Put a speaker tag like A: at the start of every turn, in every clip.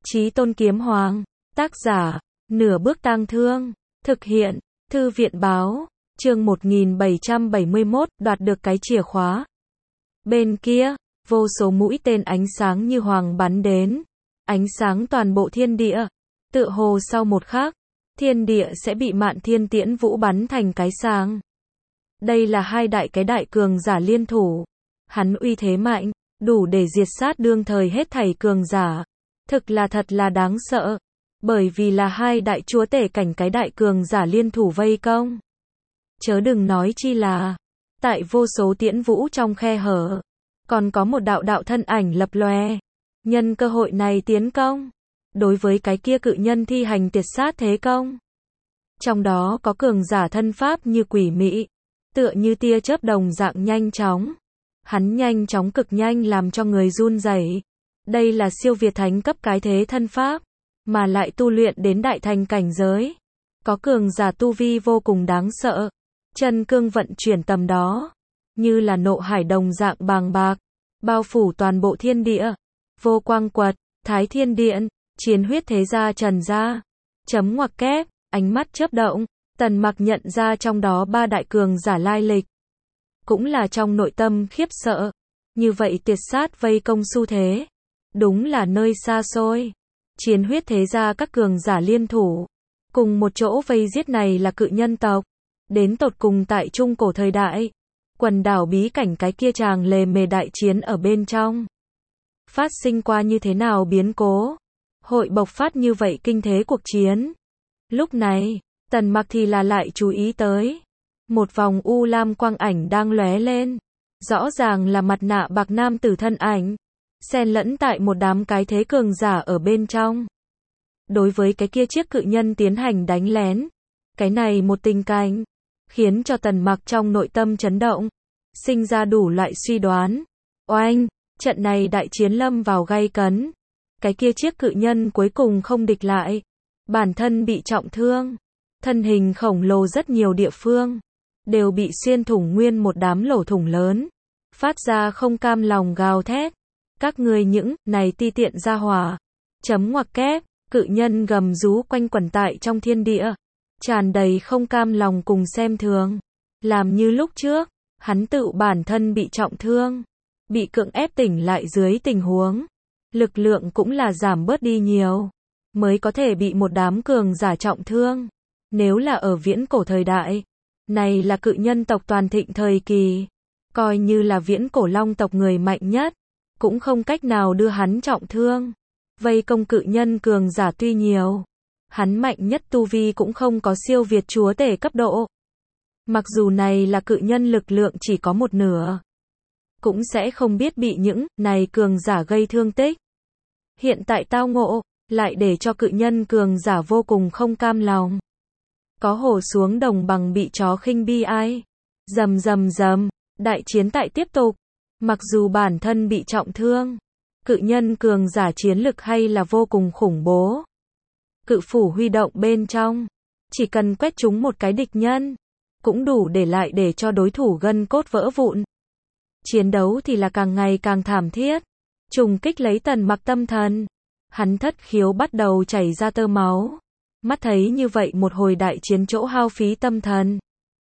A: Chí Tôn Kiếm Hoàng. Tác giả, Nửa Bước Tang Thương. Thực hiện, Thư viện Báo. Chương 1771, đoạt được cái chìa khóa. Bên kia, vô số mũi tên ánh sáng như hoàng bắn đến. Ánh sáng toàn bộ thiên địa. Tựa hồ sau một khắc, thiên địa sẽ bị Mạn Thiên Tiễn Vũ bắn thành cái sàng. Đây là hai cái đại cường giả liên thủ. Hắn uy thế mạnh, đủ để diệt sát đương thời hết thảy cường giả. Thật là đáng sợ. Bởi vì là hai đại chúa tể cảnh cái đại cường giả liên thủ vây công. Chớ đừng nói chi là, tại vô số tiễn vũ trong khe hở, còn có một đạo thân ảnh lập lòe. Nhân cơ hội này tiến công. Đối với cái kia cự nhân thi hành tiệt sát thế công. Trong đó có cường giả thân pháp như quỷ mị, tựa như tia chớp đồng dạng nhanh chóng. Hắn nhanh chóng cực nhanh làm cho người run rẩy. Đây là siêu việt thánh cấp cái thế thân pháp, mà lại tu luyện đến đại thành cảnh giới. Có cường giả tu vi vô cùng đáng sợ. Chân cương vận chuyển tầm đó, như là nộ hải đồng dạng bàng bạc, bao phủ toàn bộ thiên địa. Vô quang quật, thái thiên điện, chiến huyết thế gia trần gia. Chấm ngoặc kép, ánh mắt chớp động, Tần Mặc nhận ra trong đó ba đại cường giả lai lịch. Cũng là trong nội tâm khiếp sợ. Như vậy tiệt sát vây công xu thế. Đúng là nơi xa xôi. Chiến huyết thế gia các cường giả liên thủ. Cùng một chỗ vây giết này là cự nhân tộc. Đến tột cùng tại trung cổ thời đại. Quần đảo bí cảnh cái kia tràng lề mề đại chiến ở bên trong. Phát sinh qua như thế nào biến cố. Hội bộc phát như vậy kinh thế cuộc chiến. Lúc này, Tần Mặc thì là lại chú ý tới. Một vòng u lam quang ảnh đang lóe lên. Rõ ràng là mặt nạ bạc nam tử thân ảnh. Xen lẫn tại một đám cái thế cường giả ở bên trong. Đối với cái kia chiếc cự nhân tiến hành đánh lén. Cái này một tình cảnh, khiến cho Tần Mặc trong nội tâm chấn động. Sinh ra đủ loại suy đoán. Oanh, trận này đại chiến lâm vào gay cấn. Cái kia chiếc cự nhân cuối cùng không địch lại. Bản thân bị trọng thương. Thân hình khổng lồ rất nhiều địa phương. Đều bị xuyên thủng nguyên một đám lỗ thủng lớn. Phát ra không cam lòng gào thét. Các ngươi những này ti tiện ra hỏa. Chấm ngoặc kép, cự nhân gầm rú quanh quẩn tại trong thiên địa. Tràn đầy không cam lòng cùng xem thường. Làm như lúc trước, hắn tự bản thân bị trọng thương. Bị cưỡng ép tỉnh lại dưới tình huống. Lực lượng cũng là giảm bớt đi nhiều. Mới có thể bị một đám cường giả trọng thương. Nếu là ở viễn cổ thời đại. Này là cự nhân tộc toàn thịnh thời kỳ. Coi như là viễn cổ long tộc người mạnh nhất. Cũng không cách nào đưa hắn trọng thương. Vây công cự nhân cường giả tuy nhiều. Hắn mạnh nhất tu vi cũng không có siêu việt chúa tể cấp độ. Mặc dù này là cự nhân lực lượng chỉ có một nửa. Cũng sẽ không biết bị những này cường giả gây thương tích. Hiện tại tao ngộ, lại để cho cự nhân cường giả vô cùng không cam lòng. Có hổ xuống đồng bằng bị chó khinh bi ai. Rầm rầm rầm, đại chiến tại tiếp tục. Mặc dù bản thân bị trọng thương, cự nhân cường giả chiến lực hay là vô cùng khủng bố. Cự phủ huy động bên trong, chỉ cần quét trúng một cái địch nhân, cũng đủ để lại để cho đối thủ gân cốt vỡ vụn. Chiến đấu thì là càng ngày càng thảm thiết, trùng kích lấy Tần Mặc tâm thần. Hắn thất khiếu bắt đầu chảy ra tơ máu. Mắt thấy như vậy một hồi đại chiến chỗ hao phí tâm thần.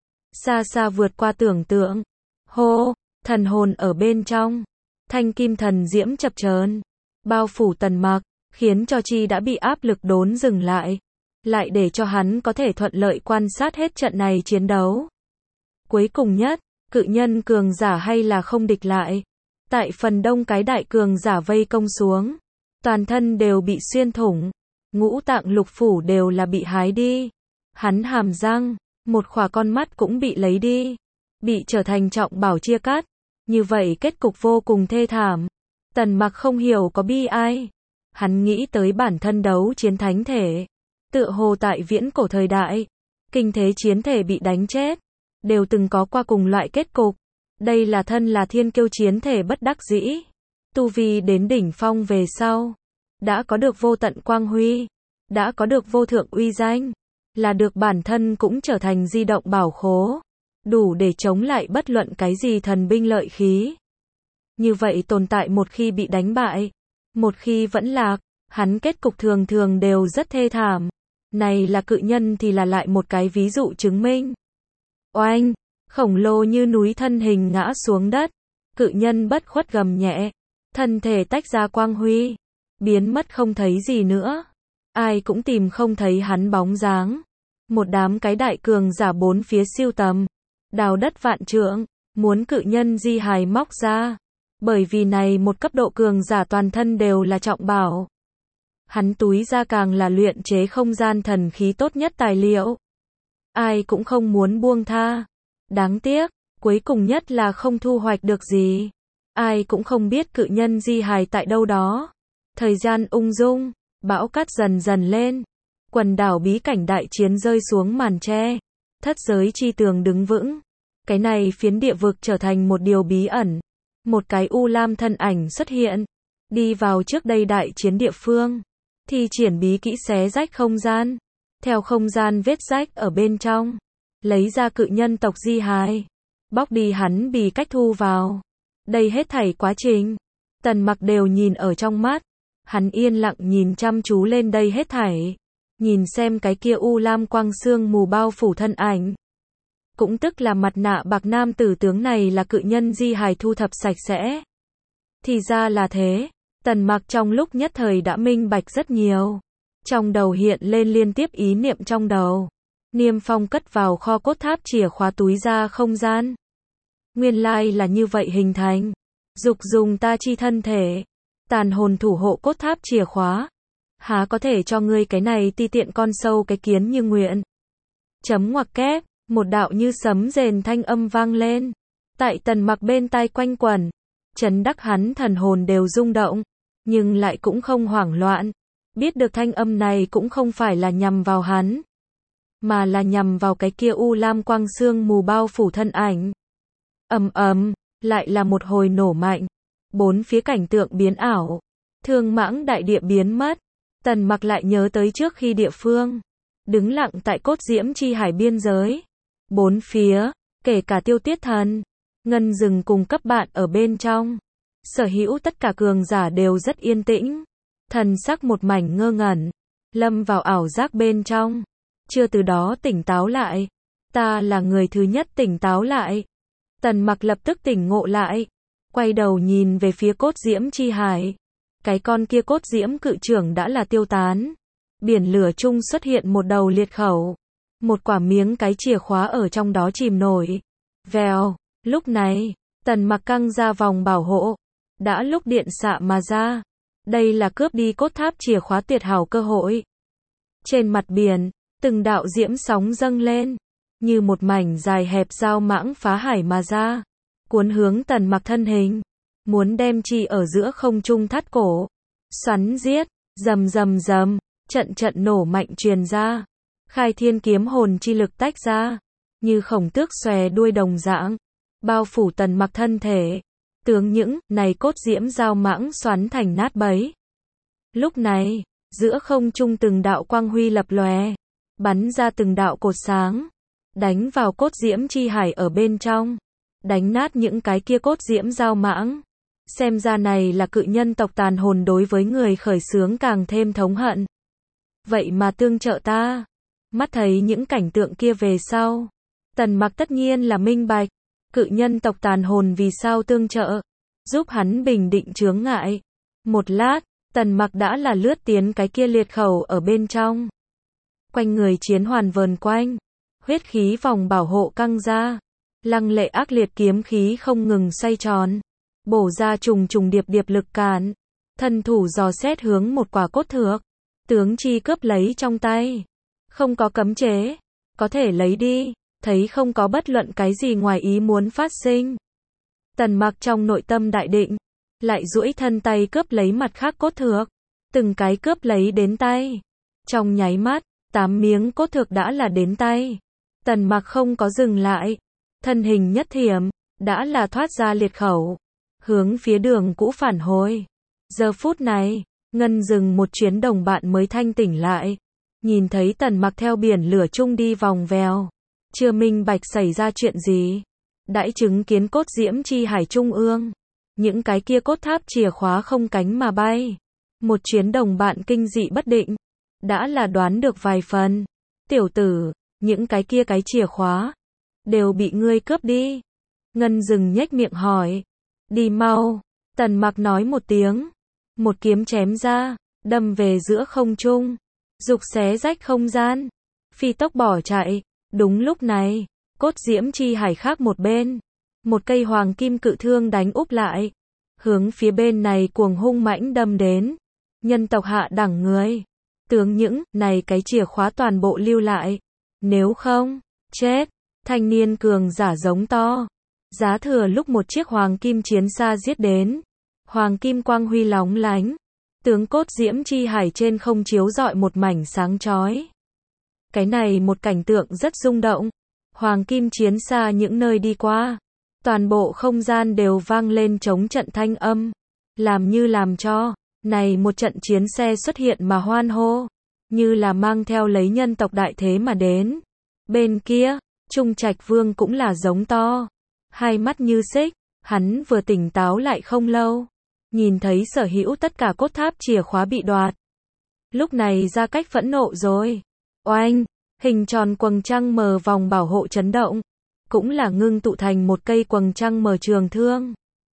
A: Xa xa vượt qua tưởng tượng. Hô! Thần hồn ở bên trong, thanh kim thần diễm chập chờn, bao phủ Tần Mặc, khiến cho chi đã bị áp lực đốn dừng lại, lại để cho hắn có thể thuận lợi quan sát hết trận này chiến đấu. Cuối cùng nhất, cự nhân cường giả hay là không địch lại. Tại phần đông cái đại cường giả vây công xuống, toàn thân đều bị xuyên thủng, ngũ tạng lục phủ đều là bị hái đi. Hắn hàm răng, một khỏa con mắt cũng bị lấy đi, bị trở thành trọng bảo chia cắt. Như vậy kết cục vô cùng thê thảm. Tần Mặc không hiểu có bi ai. Hắn nghĩ tới bản thân đấu chiến thánh thể. Tựa hồ tại viễn cổ thời đại, kinh thế chiến thể bị đánh chết, đều từng có qua cùng loại kết cục. Đây là thân là thiên kiêu chiến thể bất đắc dĩ. Tu vi đến đỉnh phong về sau. Đã có được vô tận quang huy. Đã có được vô thượng uy danh. Là được bản thân cũng trở thành di động bảo khố. Đủ để chống lại bất luận cái gì thần binh lợi khí. Như vậy tồn tại một khi bị đánh bại, một khi vẫn lạc, hắn kết cục thường thường đều rất thê thảm. Này là cự nhân thì là lại một cái ví dụ chứng minh. Oanh, khổng lồ như núi thân hình ngã xuống đất. Cự nhân bất khuất gầm nhẹ, thân thể tách ra quang huy, biến mất không thấy gì nữa. Ai cũng tìm không thấy hắn bóng dáng. Một đám cái đại cường giả bốn phía siêu tầm, đào đất vạn trượng, muốn cự nhân di hài móc ra. Bởi vì này một cấp độ cường giả toàn thân đều là trọng bảo. Hắn túi ra càng là luyện chế không gian thần khí tốt nhất tài liệu. Ai cũng không muốn buông tha. Đáng tiếc, cuối cùng nhất là không thu hoạch được gì. Ai cũng không biết cự nhân di hài tại đâu đó. Thời gian ung dung, bão cát dần dần lên. Quần đảo bí cảnh đại chiến rơi xuống màn tre. Thất giới chi tường đứng vững. Cái này phiến địa vực trở thành một điều bí ẩn. Một cái u lam thân ảnh xuất hiện. Đi vào trước đây đại chiến địa phương. Thi triển bí kỹ xé rách không gian. Theo không gian vết rách ở bên trong. Lấy ra cự nhân tộc di hài. Bóc đi hắn bì cách thu vào. Đây hết thảy quá trình. Tần Mặc đều nhìn ở trong mắt. Hắn yên lặng nhìn chăm chú lên đây hết thảy. Nhìn xem cái kia u lam quang sương mù bao phủ thân ảnh. Cũng tức là mặt nạ bạc nam tử tướng này là cự nhân di hài thu thập sạch sẽ. Thì ra là thế. Tần Mặc trong lúc nhất thời đã minh bạch rất nhiều. Trong đầu hiện lên liên tiếp ý niệm trong đầu. Niêm Phong cất vào kho cốt tháp chìa khóa túi ra không gian. Nguyên lai là như vậy hình thành. Dục dùng ta chi thân thể. Tàn hồn thủ hộ cốt tháp chìa khóa. Há có thể cho ngươi cái này ti tiện con sâu cái kiến như nguyện. Chấm ngoặc kép, một đạo như sấm rền thanh âm vang lên. Tại Tần Mặc bên tai quanh quẩn. Chấn đắc hắn thần hồn đều rung động. Nhưng lại cũng không hoảng loạn. Biết được thanh âm này cũng không phải là nhằm vào hắn. Mà là nhằm vào cái kia u lam quang sương mù bao phủ thân ảnh. Ầm ầm, lại là một hồi nổ mạnh. Bốn phía cảnh tượng biến ảo. Thương Mãng đại địa biến mất. Tần Mặc lại nhớ tới trước khi địa phương. Đứng lặng tại cốt diễm chi hải biên giới. Bốn phía, kể cả Tiêu Tiết Thần, Ngân Dừng cùng cấp bạn ở bên trong. Sở hữu tất cả cường giả đều rất yên tĩnh. Thần sắc một mảnh ngơ ngẩn. Lâm vào ảo giác bên trong. Chưa từ đó tỉnh táo lại. Ta là người thứ nhất tỉnh táo lại. Tần Mặc lập tức tỉnh ngộ lại. Quay đầu nhìn về phía cốt diễm chi hải. Cái con kia cốt diễm cự trưởng đã là tiêu tán. Biển lửa chung xuất hiện một đầu liệt khẩu. Một quả miếng cái chìa khóa ở trong đó chìm nổi. Vèo, lúc này, Tần Mặc căng ra vòng bảo hộ. Đã lúc điện xạ mà ra. Đây là cướp đi cốt tháp chìa khóa tuyệt hảo cơ hội. Trên mặt biển, từng đạo diễm sóng dâng lên. Như một mảnh dài hẹp dao mãng phá hải mà ra. Cuốn hướng Tần Mặc thân hình. Muốn đem chi ở giữa không trung thắt cổ. Xoắn giết, rầm rầm rầm, trận trận nổ mạnh truyền ra. Khai thiên kiếm hồn chi lực tách ra. Như khổng tước xòe đuôi đồng dạng. Bao phủ Tần Mặc thân thể. Tướng những này cốt diễm dao mãng xoắn thành nát bấy. Lúc này, giữa không trung từng đạo quang huy lập lòe. Bắn ra từng đạo cột sáng. Đánh vào cốt diễm chi hải ở bên trong. Đánh nát những cái kia cốt diễm dao mãng. Xem ra này là cự nhân tộc tàn hồn đối với người khởi xướng càng thêm thống hận. Vậy mà tương trợ ta. Mắt thấy những cảnh tượng kia về sau. Tần Mặc tất nhiên là minh bạch. Cự nhân tộc tàn hồn vì sao tương trợ. Giúp hắn bình định chướng ngại. Một lát, Tần Mặc đã là lướt tiến cái kia liệt khẩu ở bên trong. Quanh người chiến hoàn vờn quanh. Huyết khí vòng bảo hộ căng ra. Lăng lệ ác liệt kiếm khí không ngừng xoay tròn. Bổ ra trùng trùng điệp điệp lực cản. Thân thủ dò xét hướng một quả cốt thược. Tướng chi cướp lấy trong tay. Không có cấm chế. Có thể lấy đi. Thấy không có bất luận cái gì ngoài ý muốn phát sinh. Tần Mặc trong nội tâm đại định. Lại duỗi thân tay cướp lấy mặt khác cốt thược. Từng cái cướp lấy đến tay. Trong nháy mắt, 8 miếng cốt thược đã là đến tay. Tần Mặc không có dừng lại. Thân hình nhất thiểm. Đã là thoát ra liệt khẩu. Hướng phía đường cũ phản hồi. Giờ phút này, Ngân Dừng một chuyến đồng bạn mới thanh tỉnh lại. Nhìn thấy Tần Mặc theo biển lửa chung đi vòng vèo. Chưa minh bạch xảy ra chuyện gì. Đãi chứng kiến cốt diễm chi hải trung ương. Những cái kia cốt tháp chìa khóa không cánh mà bay. Một chuyến đồng bạn kinh dị bất định. Đã là đoán được vài phần. Tiểu tử, những cái kia cái chìa khóa. Đều bị ngươi cướp đi. Ngân Dừng nhếch miệng hỏi. Đi mau. Tần Mặc nói một tiếng. Một kiếm chém ra. Đâm về giữa không trung. Dục xé rách không gian. Phi tốc bỏ chạy. Đúng lúc này. Cốt diễm chi hải khác một bên. Một cây hoàng kim cự thương đánh úp lại. Hướng phía bên này cuồng hung mãnh đâm đến. Nhân tộc hạ đẳng người. Tướng những này cái chìa khóa toàn bộ lưu lại. Nếu không, chết. Thanh niên cường giả giống to. Giá thừa lúc một chiếc hoàng kim chiến xa giết đến. Hoàng kim quang huy lóng lánh. Tướng cốt diễm chi hải trên không chiếu rọi một mảnh sáng chói. Cái này một cảnh tượng rất rung động. Hoàng kim chiến xa những nơi đi qua. Toàn bộ không gian đều vang lên chống trận thanh âm. Làm như làm cho. Này một trận chiến xe xuất hiện mà hoan hô. Như là mang theo lấy nhân tộc đại thế mà đến. Bên kia, Trung Trạch Vương cũng là giống to. Hai mắt như xích. Hắn vừa tỉnh táo lại không lâu. Nhìn thấy sở hữu tất cả cốt tháp chìa khóa bị đoạt. Lúc này ra cách phẫn nộ rồi. Oanh, hình tròn quầng trăng mờ vòng bảo hộ chấn động. Cũng là ngưng tụ thành một cây quầng trăng mờ trường thương.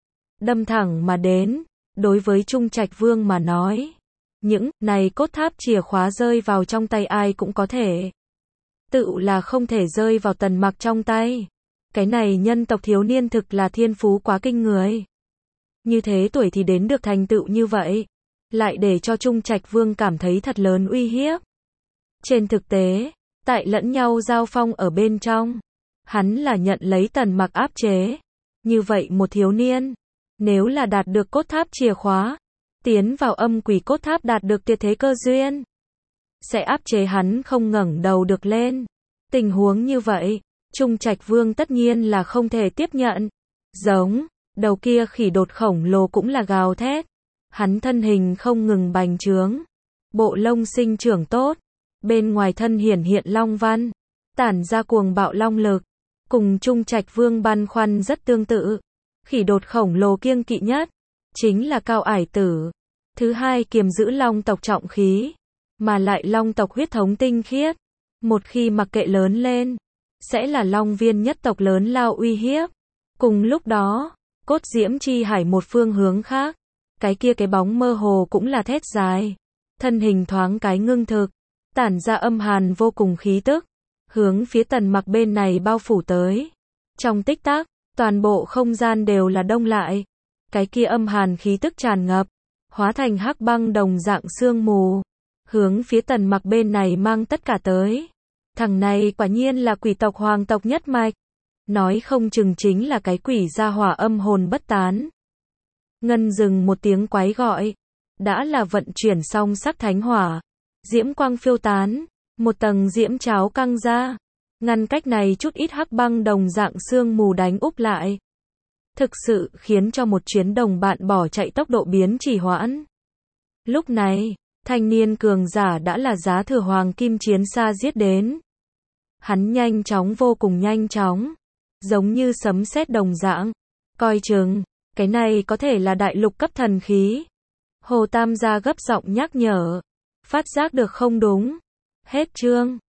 A: Đâm thẳng mà đến. Đối với Trung Trạch Vương mà nói. Những này cốt tháp chìa khóa rơi vào trong tay ai cũng có thể. Tự là không thể rơi vào Tần Mặc trong tay. Cái này nhân tộc thiếu niên thực là thiên phú quá kinh người. Như thế tuổi thì đến được thành tựu như vậy. Lại để cho Trung Trạch Vương cảm thấy thật lớn uy hiếp. Trên thực tế, tại lẫn nhau giao phong ở bên trong. Hắn là nhận lấy Tần Mặc áp chế. Như vậy một thiếu niên. Nếu là đạt được cốt tháp chìa khóa. Tiến vào âm quỷ cốt tháp đạt được tuyệt thế cơ duyên. Sẽ áp chế hắn không ngẩng đầu được lên. Tình huống như vậy. Trung Trạch Vương tất nhiên là không thể tiếp nhận. Giống. Đầu kia khỉ đột khổng lồ cũng là gào thét. Hắn thân hình không ngừng bành trướng. Bộ lông sinh trưởng tốt. Bên ngoài thân hiển hiện long văn. Tản ra cuồng bạo long lực. Cùng Trung Trạch Vương băn khoăn rất tương tự. Khỉ đột khổng lồ kiêng kỵ nhất. Chính là Cao Ải Tử. Thứ hai kiềm giữ long tộc trọng khí. Mà lại long tộc huyết thống tinh khiết. Một khi mặc kệ lớn lên. Sẽ là long viên nhất tộc lớn lao uy hiếp. Cùng lúc đó. Cốt diễm chi hải một phương hướng khác. Cái kia cái bóng mơ hồ cũng là thét dài. Thân hình thoáng cái ngưng thực. Tản ra âm hàn vô cùng khí tức. Hướng phía Tần Mặc bên này bao phủ tới. Trong tích tắc, toàn bộ không gian đều là đông lại. Cái kia âm hàn khí tức tràn ngập. Hóa thành hắc băng đồng dạng sương mù. Hướng phía Tần Mặc bên này mang tất cả tới. Thằng này quả nhiên là quỷ tộc hoàng tộc nhất mạch. Nói không chừng chính là cái quỷ gia hỏa âm hồn bất tán. Ngân Dừng một tiếng quái gọi. Đã là vận chuyển xong sắc thánh hỏa. Diễm quang phiêu tán. Một tầng diễm cháo căng ra. Ngăn cách này chút ít hắc băng đồng dạng sương mù đánh úp lại. Thực sự khiến cho một chuyến đồng bạn bỏ chạy tốc độ biến trì hoãn. Lúc này, thanh niên cường giả đã là giá thừa hoàng kim chiến xa giết đến. Hắn nhanh chóng vô cùng nhanh chóng. Giống như sấm sét đồng dạng. Coi chừng, cái này có thể là đại lục cấp thần khí. Hồ Tam gia gấp giọng nhắc nhở. Phát giác được không đúng. Hết chương.